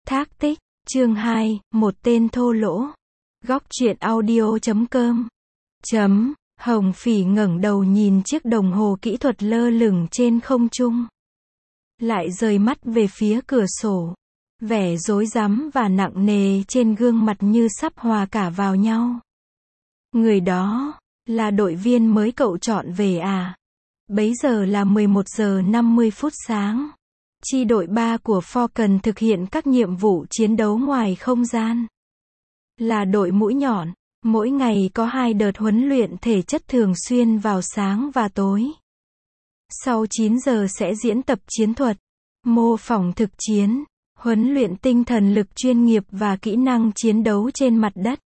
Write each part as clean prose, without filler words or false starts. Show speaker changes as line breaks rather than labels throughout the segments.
Thác tích, chương 2, một tên thô lỗ. Góc truyện audio.com. Hồng Phỉ ngẩng đầu nhìn chiếc đồng hồ kỹ thuật lơ lửng trên không trung. Lại rời mắt về phía cửa sổ. Vẻ rối rắm và nặng nề trên gương mặt như sắp hòa cả vào nhau. Người đó, là đội viên mới cậu chọn về à? Bấy giờ là 11 giờ 50 phút sáng. Chi đội 3 của Falcon thực hiện các nhiệm vụ chiến đấu ngoài không gian. Là đội mũi nhọn, mỗi ngày có 2 đợt huấn luyện thể chất thường xuyên vào sáng và tối. Sau 9 giờ sẽ diễn tập chiến thuật, mô phỏng thực chiến, huấn luyện tinh thần lực chuyên nghiệp và kỹ năng chiến đấu trên mặt đất.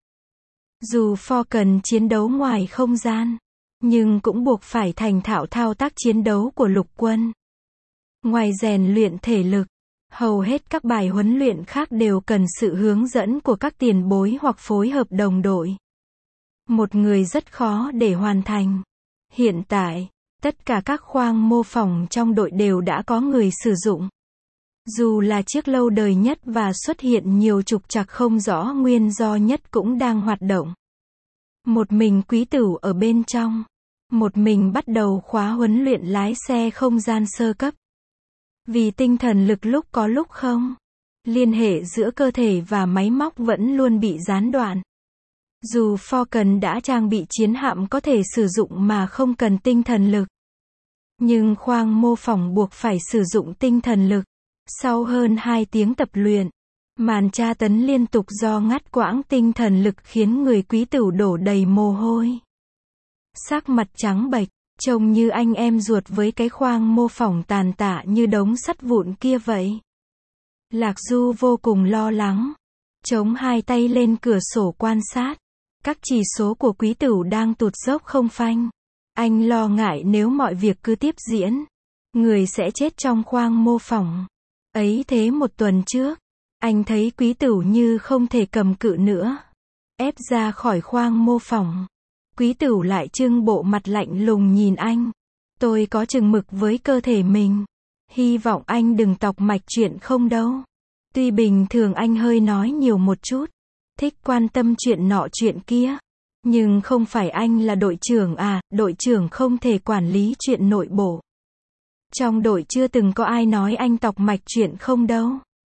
Dù Falcon chiến đấu ngoài không gian, nhưng cũng buộc phải thành thạo thao tác chiến đấu của lục quân. Ngoài rèn luyện thể lực, hầu hết các bài huấn luyện khác đều cần sự hướng dẫn của các tiền bối hoặc phối hợp đồng đội. Một người rất khó để hoàn thành. Hiện tại, tất cả các khoang mô phỏng trong đội đều đã có người sử dụng. Dù là chiếc lâu đời nhất và xuất hiện nhiều trục trặc không rõ nguyên do nhất cũng đang hoạt động. Một mình Quý Tửu ở bên trong. Một mình bắt đầu khóa huấn luyện lái xe không gian sơ cấp. Vì tinh thần lực lúc có lúc không. Liên hệ giữa cơ thể và máy móc vẫn luôn bị gián đoạn. Dù Falcon đã trang bị chiến hạm có thể sử dụng mà không cần tinh thần lực. Nhưng khoang mô phỏng buộc phải sử dụng tinh thần lực. Sau hơn 2 tiếng tập luyện, màn tra tấn liên tục do ngắt quãng tinh thần lực khiến người Quý Tửu đổ đầy mồ hôi. Sắc mặt trắng bệch, trông như anh em ruột với cái khoang mô phỏng tàn tạ như đống sắt vụn kia vậy. Lạc Du vô cùng lo lắng. Chống 2 tay lên cửa sổ quan sát. Các chỉ số của Quý Tửu đang tụt dốc không phanh. Anh lo ngại nếu mọi việc cứ tiếp diễn, người sẽ chết trong khoang mô phỏng. Ấy thế một tuần trước, anh thấy Quý Tửu như không thể cầm cự nữa. Ép ra khỏi khoang mô phỏng. Quý Tửu lại trưng bộ mặt lạnh lùng nhìn anh. Tôi có chừng mực với cơ thể mình. Hy vọng anh đừng tọc mạch chuyện không đâu. Tuy bình thường anh hơi nói nhiều một chút. Thích quan tâm chuyện nọ chuyện kia. Nhưng không phải anh là đội trưởng à, đội trưởng không thể quản lý chuyện nội bộ. Trong đội chưa từng có ai nói anh tọc mạch chuyện không đâu.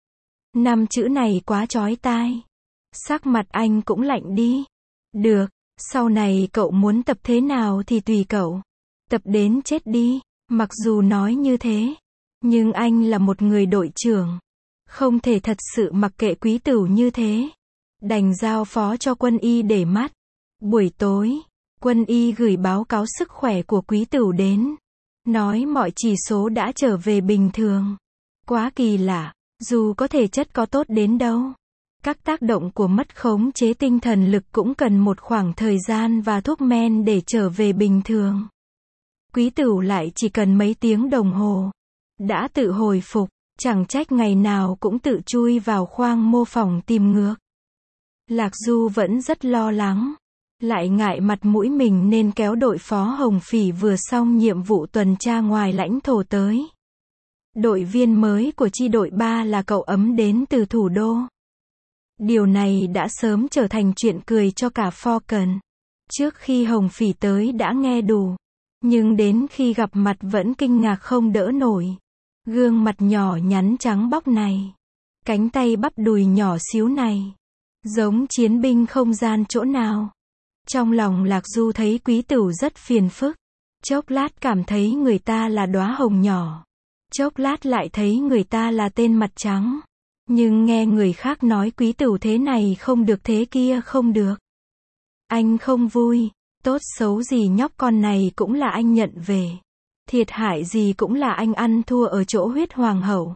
5 chữ này quá chói tai. Sắc mặt anh cũng lạnh đi. Được, sau này cậu muốn tập thế nào thì tùy cậu. Tập đến chết đi. Mặc dù nói như thế, nhưng anh là một người đội trưởng. Không thể thật sự mặc kệ Quý Tửu như thế. Đành giao phó cho quân y để mắt. Buổi tối, quân y gửi báo cáo sức khỏe của Quý Tửu đến. Nói mọi chỉ số đã trở về bình thường. Quá kỳ lạ, dù có thể chất có tốt đến đâu. Các tác động của mất khống chế tinh thần lực cũng cần một khoảng thời gian và thuốc men để trở về bình thường. Quý Tửu lại chỉ cần mấy tiếng đồng hồ. Đã tự hồi phục, chẳng trách ngày nào cũng tự chui vào khoang mô phỏng tìm ngược. Lạc Du vẫn rất lo lắng. Lại ngại mặt mũi mình nên kéo đội phó Hồng Phỉ vừa xong nhiệm vụ tuần tra ngoài lãnh thổ tới. Đội viên mới của chi đội 3 là cậu ấm đến từ thủ đô. Điều này đã sớm trở thành chuyện cười cho cả Falcon. Trước khi Hồng Phỉ tới đã nghe đủ. Nhưng đến khi gặp mặt vẫn kinh ngạc không đỡ nổi. Gương mặt nhỏ nhắn trắng bóc này. Cánh tay bắp đùi nhỏ xíu này. Giống chiến binh không gian chỗ nào. Trong lòng Lạc Du thấy Quý Tửu rất phiền phức. Chốc lát cảm thấy người ta là đóa hồng nhỏ. Chốc lát lại thấy người ta là tên mặt trắng. Nhưng nghe người khác nói Quý Tửu thế này không được thế kia không được. Anh không vui. Tốt xấu gì nhóc con này cũng là anh nhận về. Thiệt hại gì cũng là anh ăn thua ở chỗ huyết hoàng hậu.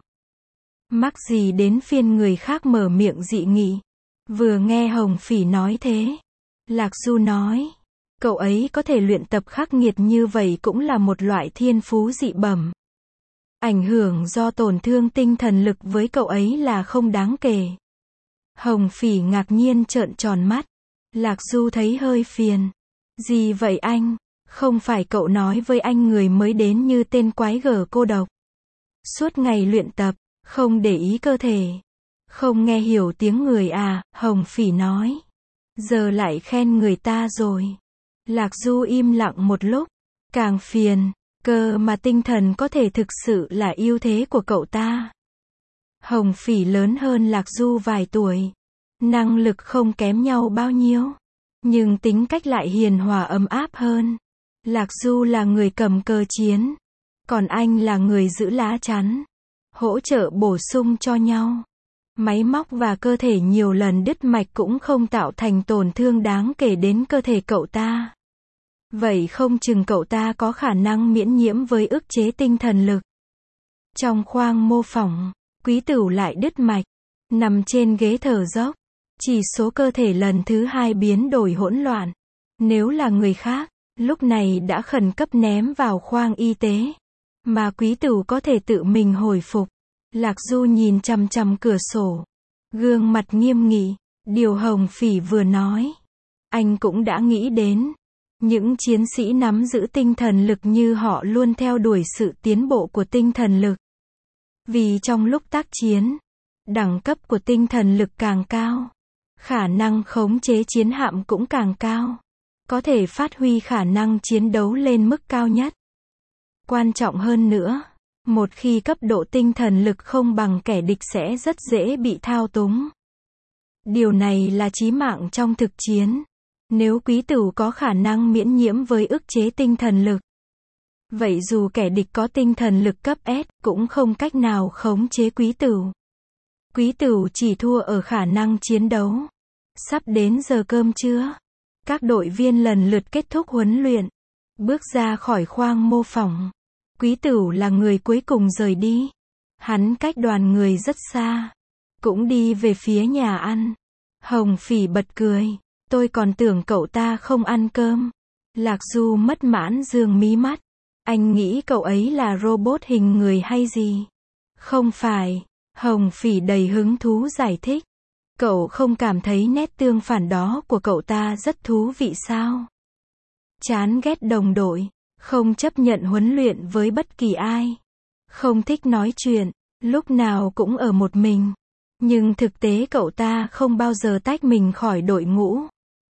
Mắc gì đến phiên người khác mở miệng dị nghị. Vừa nghe Hồng Phỉ nói thế, Lạc Du nói, cậu ấy có thể luyện tập khắc nghiệt như vậy cũng là một loại thiên phú dị bẩm. Ảnh hưởng do tổn thương tinh thần lực với cậu ấy là không đáng kể. Hồng Phỉ ngạc nhiên trợn tròn mắt. Lạc Du thấy hơi phiền. Gì vậy anh? Không phải cậu nói với anh người mới đến như tên quái gở cô độc. Suốt ngày luyện tập, không để ý cơ thể. Không nghe hiểu tiếng người à, Hồng Phỉ nói. Giờ lại khen người ta rồi. Lạc Du im lặng một lúc. Càng phiền, cơ mà tinh thần có thể thực sự là ưu thế của cậu ta. Hồng Phỉ lớn hơn Lạc Du vài tuổi. Năng lực không kém nhau bao nhiêu. Nhưng tính cách lại hiền hòa ấm áp hơn. Lạc Du là người cầm cờ chiến. Còn anh là người giữ lá chắn. Hỗ trợ bổ sung cho nhau. Máy móc và cơ thể nhiều lần đứt mạch cũng không tạo thành tổn thương đáng kể đến cơ thể cậu ta. Vậy không chừng cậu ta có khả năng miễn nhiễm với ức chế tinh thần lực. Trong khoang mô phỏng, Quý Tửu lại đứt mạch. Nằm trên ghế thở dốc. Chỉ số cơ thể lần thứ 2 biến đổi hỗn loạn. Nếu là người khác, lúc này đã khẩn cấp ném vào khoang y tế. Mà Quý Tửu có thể tự mình hồi phục. Lạc Du nhìn chằm chằm cửa sổ. Gương mặt nghiêm nghị. Điều Hồng Phỉ vừa nói. Anh cũng đã nghĩ đến. Những chiến sĩ nắm giữ tinh thần lực như họ luôn theo đuổi sự tiến bộ của tinh thần lực. Vì trong lúc tác chiến, đẳng cấp của tinh thần lực càng cao. Khả năng khống chế chiến hạm cũng càng cao. Có thể phát huy khả năng chiến đấu lên mức cao nhất. Quan trọng hơn nữa, một khi cấp độ tinh thần lực không bằng kẻ địch sẽ rất dễ bị thao túng. Điều này là chí mạng trong thực chiến. Nếu Quý Tửu có khả năng miễn nhiễm với ức chế tinh thần lực, vậy dù kẻ địch có tinh thần lực cấp S, cũng không cách nào khống chế Quý Tửu. Quý Tửu chỉ thua ở khả năng chiến đấu. Sắp đến giờ cơm trưa. Các đội viên lần lượt kết thúc huấn luyện. Bước ra khỏi khoang mô phỏng. Quý Tửu là người cuối cùng rời đi. Hắn cách đoàn người rất xa. Cũng đi về phía nhà ăn. Hồng Phỉ bật cười. Tôi còn tưởng cậu ta không ăn cơm. Lạc Du mất mãn dương mí mắt. Anh nghĩ cậu ấy là robot hình người hay gì? Không phải. Hồng Phỉ đầy hứng thú giải thích. Cậu không cảm thấy nét tương phản đó của cậu ta rất thú vị sao? Chán ghét đồng đội. Không chấp nhận huấn luyện với bất kỳ ai. Không thích nói chuyện. Lúc nào cũng ở một mình. Nhưng thực tế cậu ta không bao giờ tách mình khỏi đội ngũ.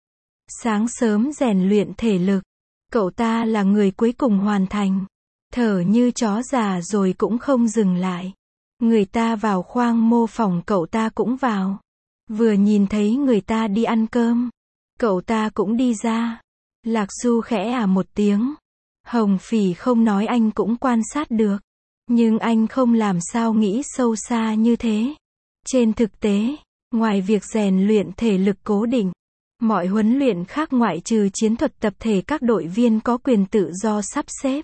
Sáng sớm rèn luyện thể lực. Cậu ta là người cuối cùng hoàn thành. Thở như chó già rồi cũng không dừng lại. Người ta vào khoang mô phỏng cậu ta cũng vào. Vừa nhìn thấy người ta đi ăn cơm, cậu ta cũng đi ra. Lạc Du khẽ à một tiếng. Hồng Phỉ không nói anh cũng quan sát được. Nhưng anh không làm sao nghĩ sâu xa như thế. Trên thực tế, ngoài việc rèn luyện thể lực cố định, mọi huấn luyện khác ngoại trừ chiến thuật tập thể các đội viên có quyền tự do sắp xếp.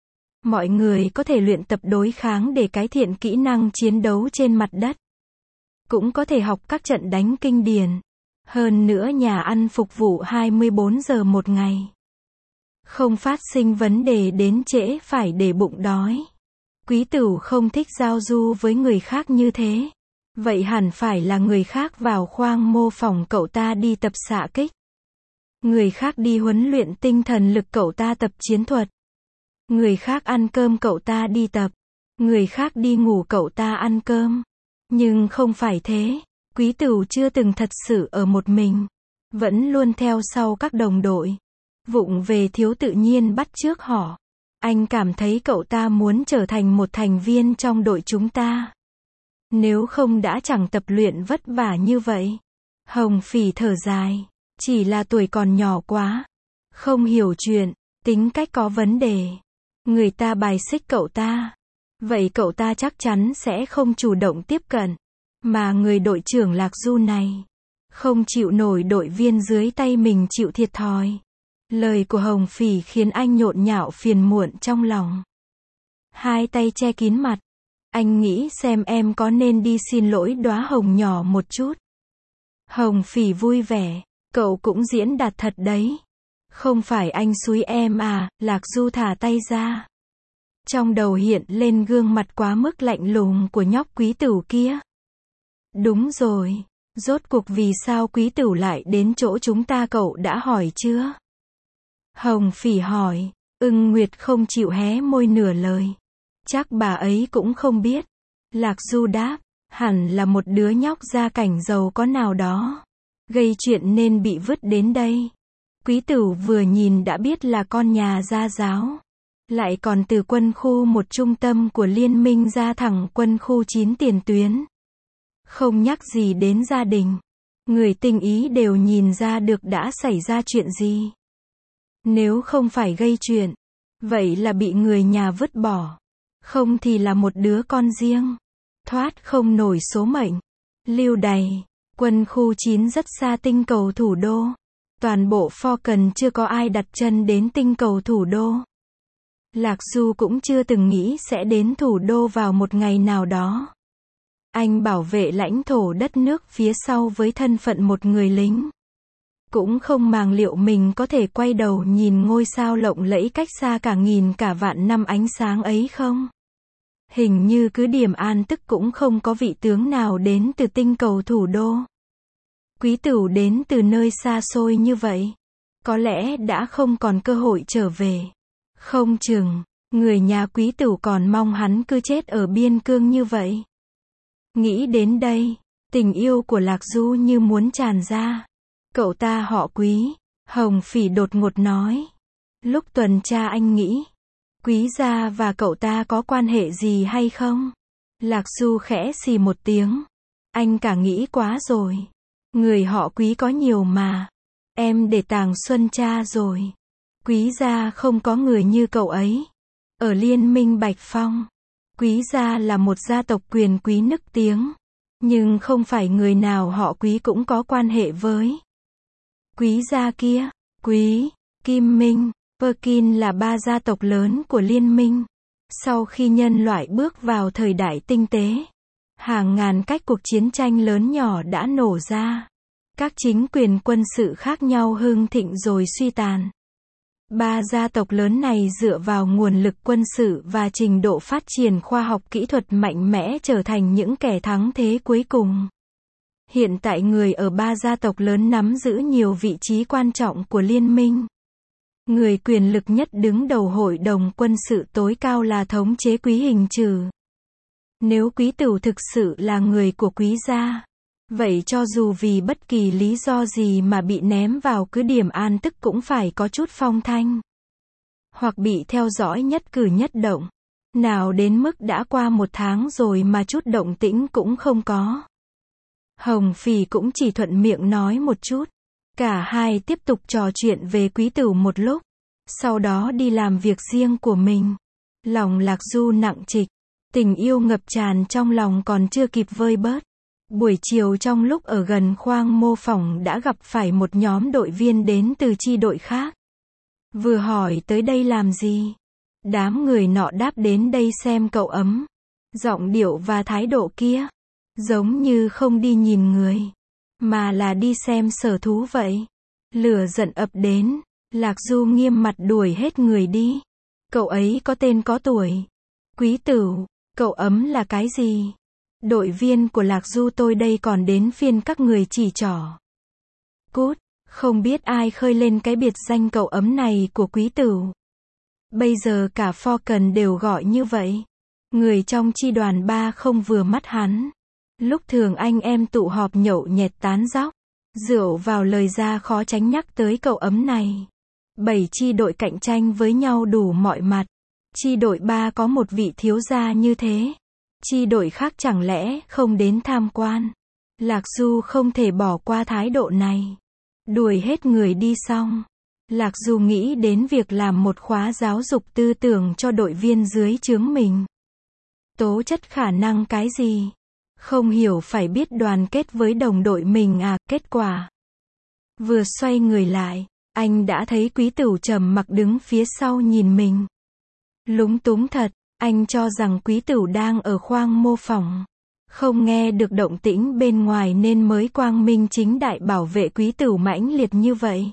Mọi người có thể luyện tập đối kháng để cải thiện kỹ năng chiến đấu trên mặt đất. Cũng có thể học các trận đánh kinh điển. Hơn nữa nhà ăn phục vụ 24 giờ một ngày. Không phát sinh vấn đề đến trễ phải để bụng đói. Quý Tửu không thích giao du với người khác như thế. Vậy hẳn phải là người khác vào khoang mô phỏng cậu ta đi tập xạ kích. Người khác đi huấn luyện tinh thần lực cậu ta tập chiến thuật. Người khác ăn cơm cậu ta đi tập. Người khác đi ngủ cậu ta ăn cơm. Nhưng không phải thế. Quý Tửu chưa từng thật sự ở một mình. Vẫn luôn theo sau các đồng đội. Vụng về thiếu tự nhiên bắt chước họ. Anh cảm thấy cậu ta muốn trở thành một thành viên trong đội chúng ta. Nếu không đã chẳng tập luyện vất vả như vậy. Hồng Phỉ thở dài. Chỉ là tuổi còn nhỏ quá. Không hiểu chuyện. Tính cách có vấn đề. Người ta bài xích cậu ta. Vậy cậu ta chắc chắn sẽ không chủ động tiếp cận. Mà người đội trưởng Lạc Du này không chịu nổi đội viên dưới tay mình chịu thiệt thòi. Lời của Hồng Phỉ khiến anh nhộn nhạo phiền muộn trong lòng. Hai tay che kín mặt. Anh nghĩ xem em có nên đi xin lỗi đóa hồng nhỏ một chút. Hồng Phỉ vui vẻ. Cậu cũng diễn đạt thật đấy. Không phải anh xúi em à, Lạc Du thả tay ra. Trong đầu hiện lên gương mặt quá mức lạnh lùng của nhóc Quý Tửu kia. Đúng rồi. Rốt cuộc vì sao Quý Tửu lại đến chỗ chúng ta cậu đã hỏi chưa? Hồng Phỉ hỏi. Ưng Nguyệt không chịu hé môi nửa lời. Chắc bà ấy cũng không biết. Lạc Du đáp. Hẳn là một đứa nhóc gia cảnh giàu có nào đó. Gây chuyện nên bị vứt đến đây. Quý Tửu vừa nhìn đã biết là con nhà gia giáo. Lại còn từ quân khu 1 trung tâm của liên minh ra thẳng quân khu 9 tiền tuyến. Không nhắc gì đến gia đình. Người tinh ý đều nhìn ra được đã xảy ra chuyện gì. Nếu không phải gây chuyện, vậy là bị người nhà vứt bỏ. Không thì là một đứa con riêng. Thoát không nổi số mệnh. Lưu đày. Quân khu 9 rất xa tinh cầu thủ đô. Toàn bộ Falcon chưa có ai đặt chân đến tinh cầu thủ đô. Lạc Du cũng chưa từng nghĩ sẽ đến thủ đô vào một ngày nào đó. Anh bảo vệ lãnh thổ đất nước phía sau với thân phận một người lính. Cũng không màng liệu mình có thể quay đầu nhìn ngôi sao lộng lẫy cách xa cả nghìn cả vạn năm ánh sáng ấy không? Hình như cứ Điềm An Tức cũng không có vị tướng nào đến từ tinh cầu thủ đô. Quý Tửu đến từ nơi xa xôi như vậy. Có lẽ đã không còn cơ hội trở về. Không chừng, người nhà Quý Tửu còn mong hắn cứ chết ở biên cương như vậy. Nghĩ đến đây, tình yêu của Lạc Du như muốn tràn ra. Cậu ta họ Quý, Hồng Phỉ đột ngột nói. Lúc tuần tra anh nghĩ, Quý gia và cậu ta có quan hệ gì hay không? Lạc Du khẽ xì một tiếng. Anh cả nghĩ quá rồi. Người họ Quý có nhiều mà. Em để Tàng Xuân tra rồi. Quý gia không có người như cậu ấy. Ở Liên minh Bạch Phong, Quý gia là một gia tộc quyền quý nức tiếng. Nhưng không phải người nào họ Quý cũng có quan hệ với. Quý gia kia, Quý, Kim Minh, Perkin là ba gia tộc lớn của liên minh. Sau khi nhân loại bước vào thời đại tinh tế, hàng ngàn cách cuộc chiến tranh lớn nhỏ đã nổ ra. Các chính quyền quân sự khác nhau hưng thịnh rồi suy tàn. Ba gia tộc lớn này dựa vào nguồn lực quân sự và trình độ phát triển khoa học kỹ thuật mạnh mẽ trở thành những kẻ thắng thế cuối cùng. Hiện tại người ở ba gia tộc lớn nắm giữ nhiều vị trí quan trọng của liên minh. Người quyền lực nhất đứng đầu hội đồng quân sự tối cao là thống chế Quý Hình Trừ. Nếu Quý Tửu thực sự là người của Quý gia, vậy cho dù vì bất kỳ lý do gì mà bị ném vào cứ Điềm An Tức cũng phải có chút phong thanh. Hoặc bị theo dõi nhất cử nhất động. Nào đến mức đã qua 1 tháng rồi mà chút động tĩnh cũng không có. Hồng Phỉ cũng chỉ thuận miệng nói một chút. Cả hai tiếp tục trò chuyện về Quý Tửu một lúc. Sau đó đi làm việc riêng của mình. Lòng Lạc Du nặng trịch. Tình yêu ngập tràn trong lòng còn chưa kịp vơi bớt. Buổi chiều trong lúc ở gần khoang mô phỏng đã gặp phải một nhóm đội viên đến từ chi đội khác. Vừa hỏi tới đây làm gì? Đám người nọ đáp đến đây xem cậu ấm. Giọng điệu và thái độ kia, giống như không đi nhìn người, mà là đi xem sở thú vậy. Lửa giận ập đến, Lạc Du nghiêm mặt đuổi hết người đi. Cậu ấy có tên có tuổi. Quý Tửu, cậu ấm là cái gì? Đội viên của Lạc Du tôi đây còn đến phiên các người chỉ trỏ. Cút, không biết ai khơi lên cái biệt danh cậu ấm này của Quý Tửu. Bây giờ cả Falcon đều gọi như vậy. Người trong chi đoàn 3 không vừa mắt hắn. Lúc thường anh em tụ họp nhậu nhẹt tán dóc, rượu vào lời ra khó tránh nhắc tới cậu ấm này. 7 chi đội cạnh tranh với nhau đủ mọi mặt. Chi đội 3 có một vị thiếu gia như thế. Chi đội khác chẳng lẽ không đến tham quan. Lạc Du không thể bỏ qua thái độ này. Đuổi hết người đi xong, Lạc Du nghĩ đến việc làm một khóa giáo dục tư tưởng cho đội viên dưới trướng mình. Tố chất khả năng cái gì? Không hiểu phải biết đoàn kết với đồng đội mình à, kết quả. Vừa xoay người lại, anh đã thấy Quý Tửu trầm mặc đứng phía sau nhìn mình. Lúng túng thật, anh cho rằng Quý Tửu đang ở khoang mô phỏng. Không nghe được động tĩnh bên ngoài nên mới quang minh chính đại bảo vệ Quý Tửu mãnh liệt như vậy.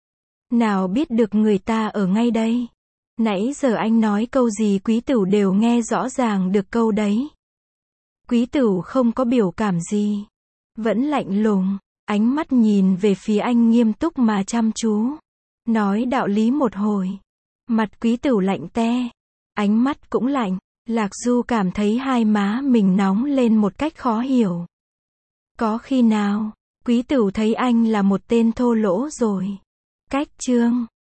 Nào biết được người ta ở ngay đây. Nãy giờ anh nói câu gì Quý Tửu đều nghe rõ ràng được câu đấy. Quý Tửu không có biểu cảm gì. Vẫn lạnh lùng, ánh mắt nhìn về phía anh nghiêm túc mà chăm chú. Nói đạo lý một hồi. Mặt Quý Tửu lạnh te. Ánh mắt cũng lạnh. Lạc Du cảm thấy hai má mình nóng lên một cách khó hiểu. Có khi nào, Quý Tửu thấy anh là một tên thô lỗ rồi. Cách chương